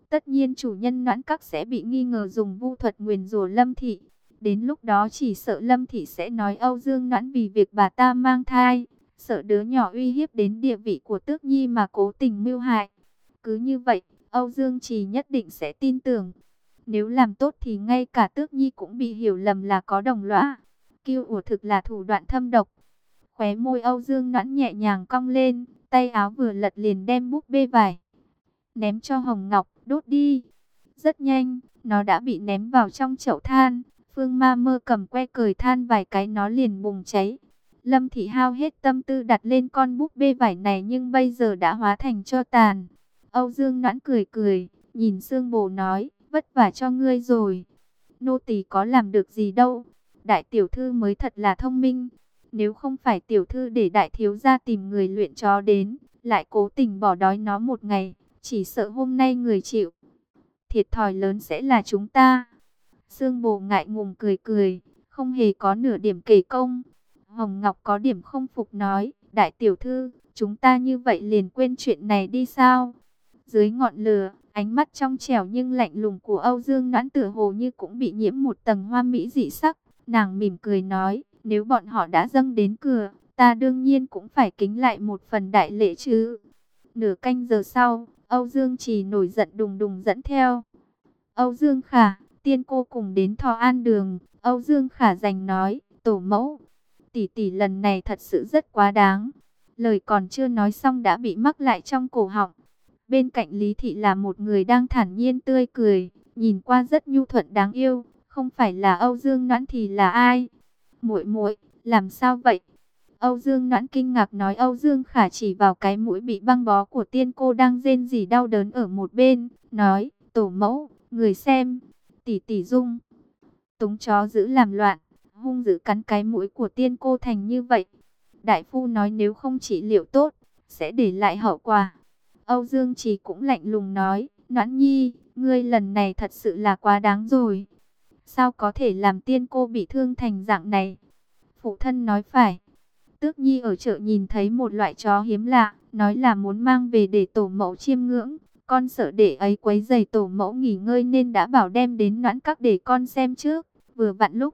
[SPEAKER 1] Tất nhiên chủ nhân Noãn Các sẽ bị nghi ngờ dùng vu thuật nguyền rủa Lâm Thị. Đến lúc đó chỉ sợ Lâm Thị sẽ nói Âu Dương Noãn vì việc bà ta mang thai, sợ đứa nhỏ uy hiếp đến địa vị của Tước Nhi mà cố tình mưu hại. Cứ như vậy, Âu Dương Trì nhất định sẽ tin tưởng. Nếu làm tốt thì ngay cả Tước Nhi cũng bị hiểu lầm là có đồng lõa. Kiêu ủa thực là thủ đoạn thâm độc. Khóe môi Âu Dương Noãn nhẹ nhàng cong lên, tay áo vừa lật liền đem búp bê vải ném cho Hồng Ngọc, đốt đi. Rất nhanh, nó đã bị ném vào trong chậu than. Phương Ma Mơ cầm que cời than vài cái nó liền bùng cháy. Lâm Thị hao hết tâm tư đặt lên con búp bê vải này nhưng bây giờ đã hóa thành tro tàn. Âu Dương Noãn cười cười, nhìn Sương Bồ nói, vất vả cho ngươi rồi. Nô tỳ có làm được gì đâu, đại tiểu thư mới thật là thông minh. Nếu không phải tiểu thư để đại thiếu gia tìm người luyện chó đến, lại cố tình bỏ đói nó một ngày, chỉ sợ hôm nay người chịu thiệt thòi lớn sẽ là chúng ta. Sương Bồ ngại ngùng cười cười, không hề có nửa điểm kể công. Hồng Ngọc có điểm không phục nói, đại tiểu thư, chúng ta như vậy liền quên chuyện này đi sao? Dưới ngọn lửa, ánh mắt trong trẻo nhưng lạnh lùng của Âu Dương Noãn tựa hồ như cũng bị nhiễm một tầng hoa mỹ dị sắc. Nàng mỉm cười nói, nếu bọn họ đã dâng đến cửa, ta đương nhiên cũng phải kính lại một phần đại lễ chứ. Nửa canh giờ sau, Âu Dương Trì nổi giận đùng đùng dẫn theo Âu Dương Khả, Tiên Cô cùng đến Thọ An Đường. Âu Dương Khả giành nói, tổ mẫu, tỷ tỷ lần này thật sự rất quá đáng. Lời còn chưa nói xong đã bị mắc lại trong cổ họng. Bên cạnh Lý Thị là một người đang thản nhiên tươi cười, nhìn qua rất nhu thuận đáng yêu. Không phải là Âu Dương Noãn thì là ai? Muội muội, làm sao vậy? Âu Dương Noãn kinh ngạc nói. Âu Dương Khả chỉ vào cái mũi bị băng bó của Tiên Cô đang rên rỉ đau đớn ở một bên, nói, tổ mẫu, người xem, tỷ tỷ Dung túng chó giữ làm loạn, hung dữ cắn cái mũi của Tiên Cô thành như vậy. Đại phu nói nếu không trị liệu tốt, sẽ để lại hậu quả. Âu Dương Trì cũng lạnh lùng nói, Noãn Nhi, ngươi lần này thật sự là quá đáng rồi. Sao có thể làm Tiên Cô bị thương thành dạng này? Phụ thân nói phải. Tước Nhi ở chợ nhìn thấy một loại chó hiếm lạ, nói là muốn mang về để tổ mẫu chiêm ngưỡng. Con sợ để ấy quấy rầy tổ mẫu nghỉ ngơi nên đã bảo đem đến Noãn Các để con xem trước. Vừa vặn lúc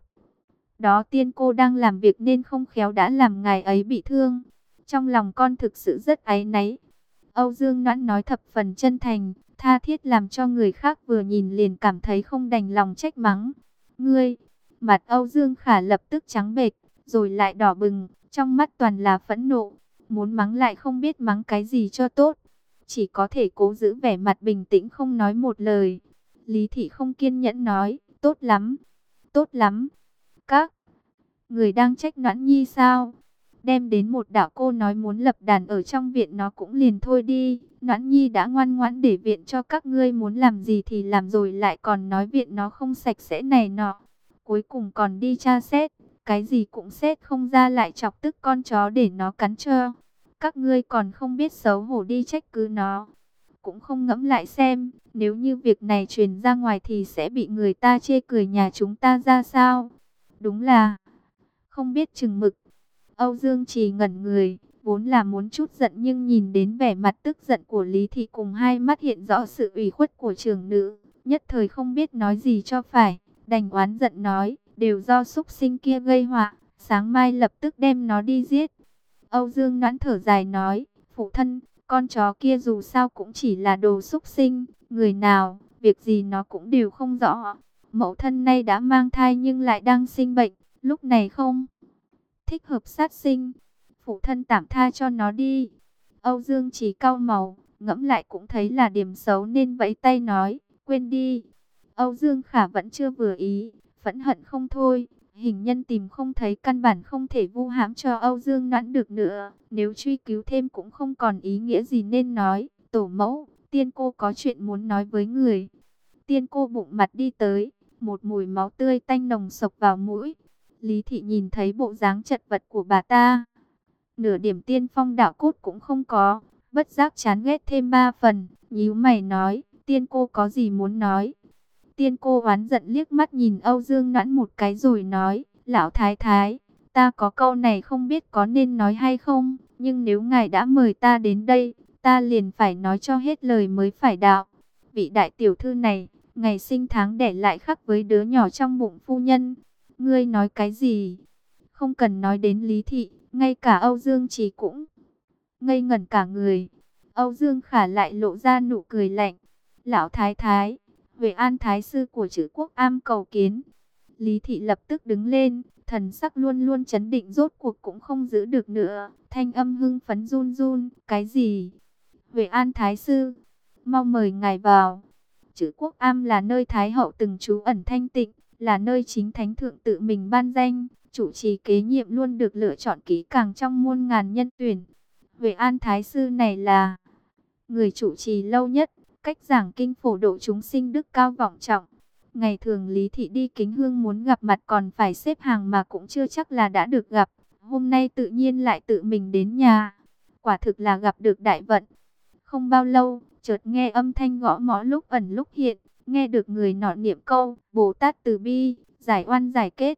[SPEAKER 1] đó Tiên Cô đang làm việc nên không khéo đã làm ngài ấy bị thương. Trong lòng con thực sự rất áy náy. Âu Dương Noãn nói thập phần chân thành, tha thiết làm cho người khác vừa nhìn liền cảm thấy không đành lòng trách mắng. Ngươi, mặt Âu Dương Khả lập tức trắng bệch, rồi lại đỏ bừng, trong mắt toàn là phẫn nộ. Muốn mắng lại không biết mắng cái gì cho tốt, chỉ có thể cố giữ vẻ mặt bình tĩnh không nói một lời. Lý Thị không kiên nhẫn nói, tốt lắm, tốt lắm. Các người đang trách Noãn Nhi sao? Đem đến một đạo cô nói muốn lập đàn ở trong viện nó cũng liền thôi đi. Noãn Nhi đã ngoan ngoãn để viện cho các ngươi, muốn làm gì thì làm, rồi lại còn nói viện nó không sạch sẽ này nọ. Cuối cùng còn đi tra xét, cái gì cũng xét không ra, lại chọc tức con chó để nó cắn cho. Các ngươi còn không biết xấu hổ đi trách cứ nó. Cũng không ngẫm lại xem, nếu như việc này truyền ra ngoài thì sẽ bị người ta chê cười nhà chúng ta ra sao. Đúng là không biết chừng mực. Âu Dương Trì ngẩn người, vốn là muốn chút giận nhưng nhìn đến vẻ mặt tức giận của Lý Thị cùng hai mắt hiện rõ sự ủy khuất của trưởng nữ, nhất thời không biết nói gì cho phải, đành oán giận nói, đều do súc sinh kia gây họa, sáng mai lập tức đem nó đi giết. Âu Dương Noãn thở dài nói, phụ thân, con chó kia dù sao cũng chỉ là đồ súc sinh, người nào, việc gì nó cũng đều không rõ. Mẫu thân nay đã mang thai nhưng lại đang sinh bệnh, lúc này không thích hợp sát sinh, phụ thân tạm tha cho nó đi. Âu Dương Trì cau mày, ngẫm lại cũng thấy là điểm xấu nên vẫy tay nói, quên đi. Âu Dương Khả vẫn chưa vừa ý, phẫn hận không thôi. Hình nhân tìm không thấy, căn bản không thể vu hãm cho Âu Dương Noãn được nữa. Nếu truy cứu thêm cũng không còn ý nghĩa gì nên nói, tổ mẫu, Tiên Cô có chuyện muốn nói với người. Tiên Cô bụng mặt đi tới, một mùi máu tươi tanh nồng sộc vào mũi. Lý Thị nhìn thấy bộ dáng chật vật của bà ta, nửa điểm tiên phong đạo cốt cũng không có, bất giác chán ghét thêm ba phần, nhíu mày nói, Tiên Cô có gì muốn nói? Tiên Cô oán giận liếc mắt nhìn Âu Dương Noãn một cái rồi nói, lão thái thái, ta có câu này không biết có nên nói hay không, nhưng nếu ngài đã mời ta đến đây, ta liền phải nói cho hết lời mới phải đạo. vị đại tiểu thư này, ngày sinh tháng đẻ lại khác với đứa nhỏ trong bụng phu nhân. Ngươi nói cái gì? Không cần nói đến Lý Thị, ngay cả Âu Dương Trì cũng ngây ngẩn cả người. Âu Dương Khả lại lộ ra nụ cười lạnh. Lão thái thái, Huệ An thái sư của Trữ Quốc Am cầu kiến. Lý Thị lập tức đứng lên, thần sắc luôn luôn trấn định rốt cuộc cũng không giữ được nữa. Thanh âm hưng phấn run run, cái gì? Huệ An thái sư, mau mời ngài vào. Trữ Quốc Am là nơi Thái hậu từng trú ẩn thanh tịnh, là nơi chính thánh thượng tự mình ban danh. Chủ trì kế nhiệm luôn được lựa chọn kỹ càng trong muôn ngàn nhân tuyển. Huệ An thái sư này là người chủ trì lâu nhất, cách giảng kinh phổ độ chúng sinh đức cao vọng trọng. Ngày thường Lý Thị đi kính hương muốn gặp mặt còn phải xếp hàng mà cũng chưa chắc là đã được gặp. Hôm nay tự nhiên lại tự mình đến nhà. Quả thực là gặp được đại vận. Không bao lâu, chợt nghe âm thanh gõ mõ lúc ẩn lúc hiện. Nghe được người nọ niệm câu, Bồ Tát từ bi, giải oan giải kết.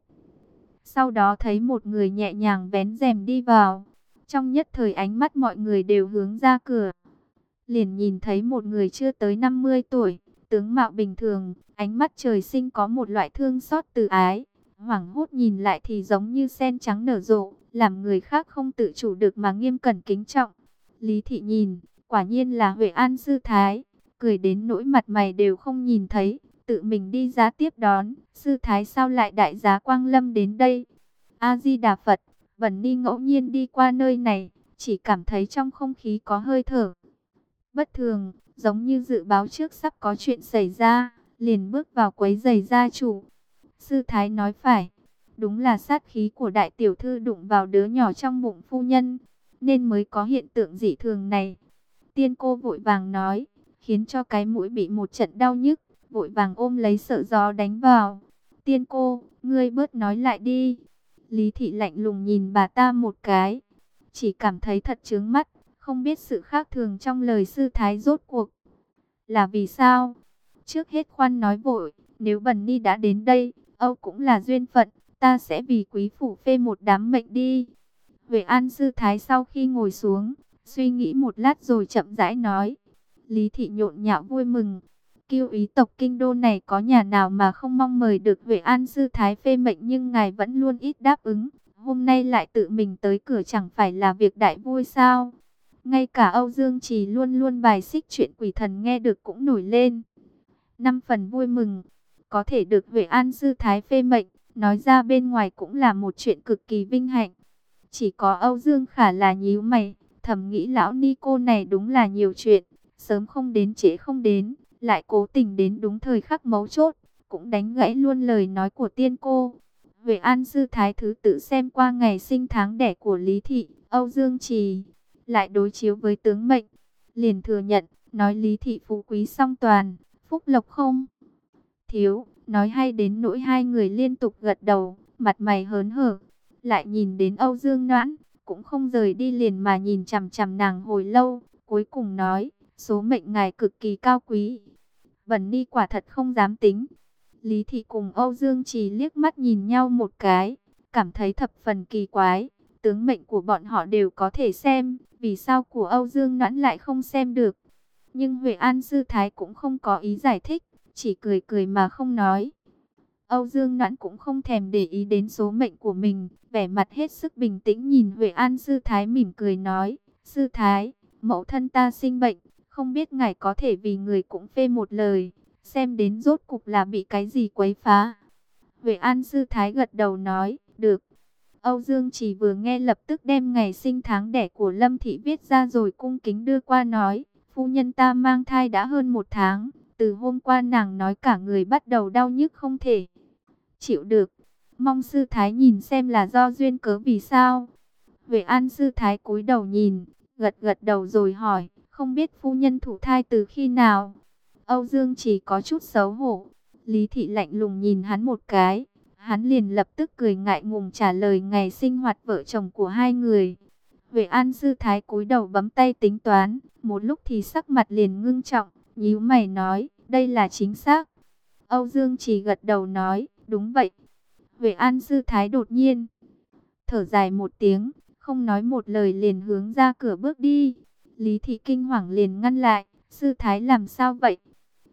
[SPEAKER 1] Sau đó thấy một người nhẹ nhàng vén rèm đi vào. Trong nhất thời ánh mắt mọi người đều hướng ra cửa. Liền nhìn thấy một người chưa tới năm mươi tuổi, tướng mạo bình thường, ánh mắt trời sinh có một loại thương xót từ ái. Hoảng hốt nhìn lại thì giống như sen trắng nở rộ, làm người khác không tự chủ được mà nghiêm cẩn kính trọng. Lý Thị nhìn, quả nhiên là Huệ An sư thái, cười đến nỗi mặt mày đều không nhìn thấy, tự mình đi ra tiếp đón. Sư thái sao lại đại giá quang lâm đến đây? A Di Đà Phật. Vân Ni ngẫu nhiên đi qua nơi này, chỉ cảm thấy trong không khí có hơi thở bất thường, giống như dự báo trước sắp có chuyện xảy ra, liền bước vào quấy giày gia chủ. Sư thái nói phải, đúng là sát khí của đại tiểu thư đụng vào đứa nhỏ trong bụng phu nhân, nên mới có hiện tượng dị thường này. Tiên cô vội vàng nói, khiến cho cái mũi bị một trận đau nhức, vội vàng ôm lấy sợ gió đánh vào. Tiên cô, ngươi bớt nói lại đi. Lý Thị lạnh lùng nhìn bà ta một cái, chỉ cảm thấy thật chướng mắt, không biết sự khác thường trong lời sư thái rốt cuộc là vì sao. Trước hết khoan nói vội, nếu Bần Ni đã đến đây, Âu cũng là duyên phận, ta sẽ vì quý phủ phê một đám mệnh đi. Huệ An sư thái sau khi ngồi xuống, suy nghĩ một lát rồi chậm rãi nói. Lý Thị nhộn nhạo vui mừng. Kiêu ý tộc kinh đô này có nhà nào mà không mong mời được Huệ An sư thái phê mệnh, nhưng ngài vẫn luôn ít đáp ứng. Hôm nay lại tự mình tới cửa, chẳng phải là việc đại vui sao? Ngay cả Âu Dương Trì luôn luôn bài xích chuyện quỷ thần nghe được cũng nổi lên năm phần vui mừng. Có thể được Huệ An sư thái phê mệnh, nói ra bên ngoài cũng là một chuyện cực kỳ vinh hạnh. Chỉ có Âu Dương Khả là nhíu mày, thầm nghĩ lão ni cô này đúng là nhiều chuyện, sớm không đến trễ không đến, lại cố tình đến đúng thời khắc mấu chốt, cũng đánh gãy luôn lời nói của tiên cô. Huệ An sư thái thứ tự xem qua ngày sinh tháng đẻ của Lý Thị, Âu Dương Trì, lại đối chiếu với tướng mệnh, liền thừa nhận, nói Lý Thị phú quý song toàn, phúc lộc không thiếu, nói hay đến nỗi hai người liên tục gật đầu, mặt mày hớn hở. Lại nhìn đến Âu Dương Noãn, cũng không rời đi liền mà nhìn chằm chằm nàng hồi lâu, cuối cùng nói, số mệnh ngài cực kỳ cao quý. Vân Ni quả thật không dám tính. Lý Thị cùng Âu Dương Trì liếc mắt nhìn nhau một cái, cảm thấy thập phần kỳ quái. Tướng mệnh của bọn họ đều có thể xem, vì sao của Âu Dương Noãn lại không xem được? Nhưng Huệ An sư thái cũng không có ý giải thích, chỉ cười cười mà không nói. Âu Dương Noãn cũng không thèm để ý đến số mệnh của mình, vẻ mặt hết sức bình tĩnh nhìn Huệ An sư thái mỉm cười nói, sư thái, mẫu thân ta sinh bệnh, không biết ngài có thể vì người cũng phê một lời, xem đến rốt cục là bị cái gì quấy phá. Huệ An sư thái gật đầu nói, được. Âu Dương chỉ vừa nghe lập tức đem ngày sinh tháng đẻ của Lâm Thị viết ra rồi cung kính đưa qua nói, phu nhân ta mang thai đã hơn một tháng, từ hôm qua nàng nói cả người bắt đầu đau nhức không thể chịu được, mong sư thái nhìn xem là do duyên cớ vì sao. Huệ An sư thái cúi đầu nhìn, gật gật đầu rồi hỏi, không biết phu nhân thụ thai từ khi nào? Âu Dương chỉ có chút xấu hổ. Lý Thị lạnh lùng nhìn hắn một cái, hắn liền lập tức cười ngại ngùng trả lời ngày sinh hoạt vợ chồng của hai người. Huệ An sư thái cúi đầu bấm tay tính toán, một lúc thì sắc mặt liền ngưng trọng, nhíu mày nói, đây là chính xác. Âu Dương chỉ gật đầu nói, đúng vậy. Huệ An sư thái đột nhiên thở dài một tiếng, không nói một lời liền hướng ra cửa bước đi. Lý Thị kinh hoàng liền ngăn lại, sư thái làm sao vậy?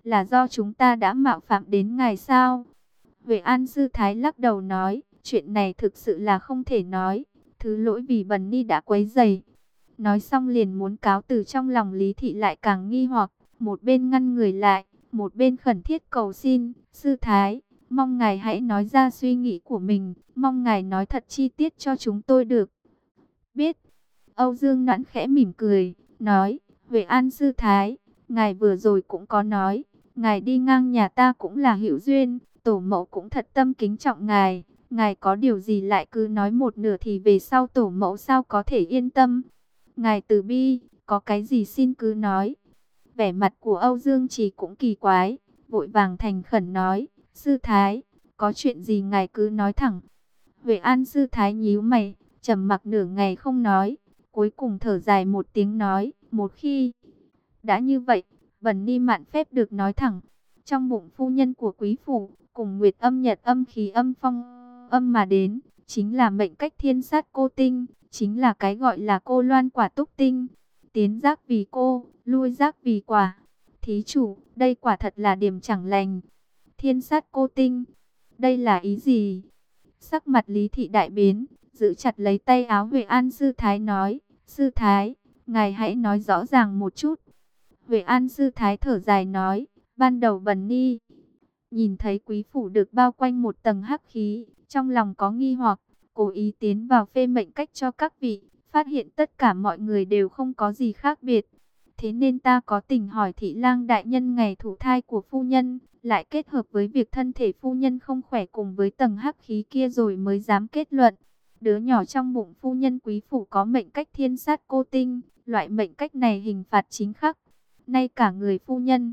[SPEAKER 1] là do chúng ta đã mạo phạm đến ngài sao? Huệ An sư thái lắc đầu nói, chuyện này thực sự là không thể nói, thứ lỗi vì Bần Ni đã quấy rầy. Nói xong liền muốn cáo từ, trong lòng Lý Thị lại càng nghi hoặc, một bên ngăn người lại, một bên khẩn thiết cầu xin, sư thái, mong ngài hãy nói ra suy nghĩ của mình, mong ngài nói thật chi tiết cho chúng tôi được. Biết. Âu Dương Noãn khẽ mỉm cười, nói, Huệ An sư thái, ngài vừa rồi cũng có nói, ngài đi ngang nhà ta cũng là hữu duyên, tổ mẫu cũng thật tâm kính trọng ngài, ngài có điều gì lại cứ nói một nửa thì về sau tổ mẫu sao có thể yên tâm. Ngài từ bi, có cái gì xin cứ nói. Vẻ mặt của Âu Dương Trì cũng kỳ quái, vội vàng thành khẩn nói, sư thái, có chuyện gì ngài cứ nói thẳng. Huệ An sư thái nhíu mày, trầm mặc nửa ngày không nói, cuối cùng thở dài một tiếng nói, một khi đã như vậy, Bần Ni mạn phép được nói thẳng. Trong bụng phu nhân của quý phủ, cùng nguyệt âm nhật âm khí âm phong âm mà đến, chính là mệnh cách thiên sát cô tinh, chính là cái gọi là cô loan quả túc tinh. Tiến giác vì cô, lui giác vì quả. Thí chủ, đây quả thật là điểm chẳng lành. Thiên sát cô tinh, đây là ý gì? Sắc mặt Lý Thị đại biến, giữ chặt lấy tay áo Huệ An sư thái nói, sư thái, ngài hãy nói rõ ràng một chút. Huệ An sư thái thở dài nói, ban đầu Bần Ni nhìn thấy quý phủ được bao quanh một tầng hắc khí, trong lòng có nghi hoặc, cố ý tiến vào phê mệnh cách cho các vị, phát hiện tất cả mọi người đều không có gì khác biệt. Thế nên ta có tình hỏi Thị Lang đại nhân ngày thụ thai của phu nhân, lại kết hợp với việc thân thể phu nhân không khỏe cùng với tầng hắc khí kia rồi mới dám kết luận. Đứa nhỏ trong bụng phu nhân quý phủ có mệnh cách thiên sát cô tinh, loại mệnh cách này hình phạt chính khắc. Nay cả người phu nhân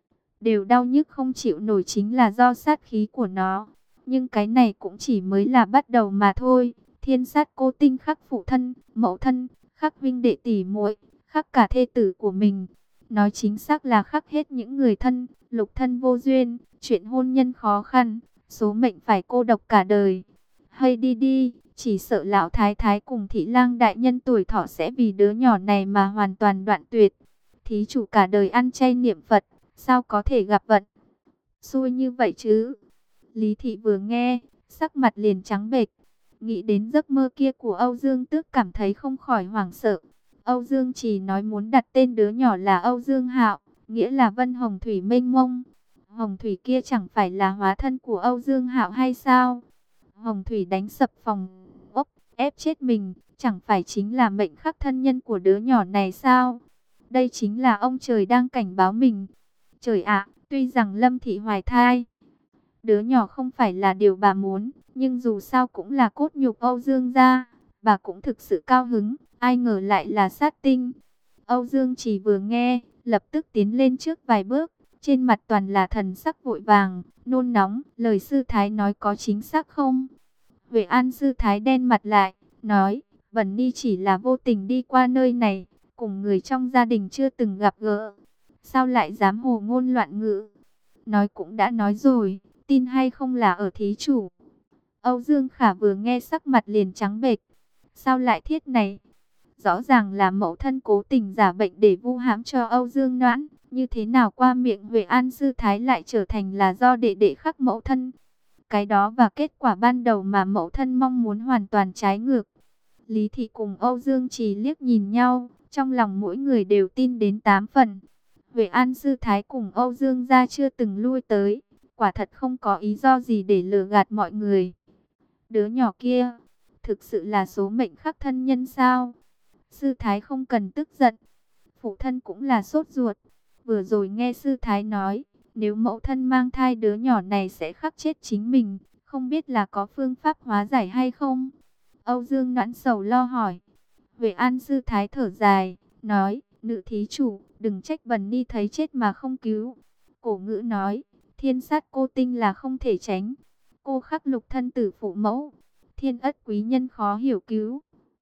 [SPEAKER 1] đều đau nhức không chịu nổi chính là do sát khí của nó. Nhưng cái này cũng chỉ mới là bắt đầu mà thôi. Thiên sát cô tinh khắc phụ thân, mẫu thân, khắc huynh đệ tỷ muội, khắc cả thê tử của mình. Nói chính xác là khắc hết những người thân, lục thân vô duyên, chuyện hôn nhân khó khăn, số mệnh phải cô độc cả đời. Hay đi đi, chỉ sợ lão thái thái cùng Thị Lang đại nhân tuổi thọ sẽ vì đứa nhỏ này mà hoàn toàn đoạn tuyệt. Thí chủ cả đời ăn chay niệm Phật, sao có thể gặp vận xui như vậy chứ? Lý Thị vừa nghe, sắc mặt liền trắng bệch, nghĩ đến giấc mơ kia của Âu Dương Tước cảm thấy không khỏi hoảng sợ. Âu Dương chỉ nói muốn đặt tên đứa nhỏ là Âu Dương Hạo, nghĩa là Vân Hồng Thủy mênh mông. Hồng Thủy kia chẳng phải là hóa thân của Âu Dương Hạo hay sao? Hồng Thủy đánh sập phòng ốc, ép chết mình, chẳng phải chính là mệnh khắc thân nhân của đứa nhỏ này sao? Đây chính là ông trời đang cảnh báo mình. Trời ạ, tuy rằng Lâm Thị hoài thai, đứa nhỏ không phải là điều bà muốn, nhưng dù sao cũng là cốt nhục Âu Dương gia, bà cũng thực sự cao hứng, ai ngờ lại là sát tinh. Âu Dương chỉ vừa nghe, lập tức tiến lên trước vài bước, trên mặt toàn là thần sắc vội vàng, nôn nóng, lời sư thái nói có chính xác không? Huệ An sư thái đen mặt lại, nói, Bần Ni chỉ là vô tình đi qua nơi này, cùng người trong gia đình chưa từng gặp gỡ, sao lại dám hồ ngôn loạn ngữ? Nói cũng đã nói rồi, tin hay không là ở thí chủ. Âu Dương Khả vừa nghe sắc mặt liền trắng bệch, sao lại thiết này? Rõ ràng là mẫu thân cố tình giả bệnh để vu hãm cho Âu Dương Noãn, như thế nào qua miệng Huệ An sư thái lại trở thành là do đệ đệ khắc mẫu thân? Cái đó và kết quả ban đầu mà mẫu thân mong muốn hoàn toàn trái ngược. Lý Thị cùng Âu Dương Trì liếc nhìn nhau, trong lòng mỗi người đều tin đến tám phần. Huệ An sư thái cùng Âu Dương gia chưa từng lui tới, quả thật không có ý do gì để lừa gạt mọi người. Đứa nhỏ kia, thực sự là số mệnh khắc thân nhân sao? Sư thái không cần tức giận, phụ thân cũng là sốt ruột. Vừa rồi nghe sư thái nói, nếu mẫu thân mang thai đứa nhỏ này sẽ khắc chết chính mình, không biết là có phương pháp hóa giải hay không? Âu Dương Noãn sầu lo hỏi. Huệ An sư thái thở dài, nói, nữ thí chủ, đừng trách Bần Ni thấy chết mà không cứu. Cổ ngữ nói, thiên sát cô tinh là không thể tránh. Cô khắc lục thân tử phụ mẫu, thiên ất quý nhân khó hiểu cứu.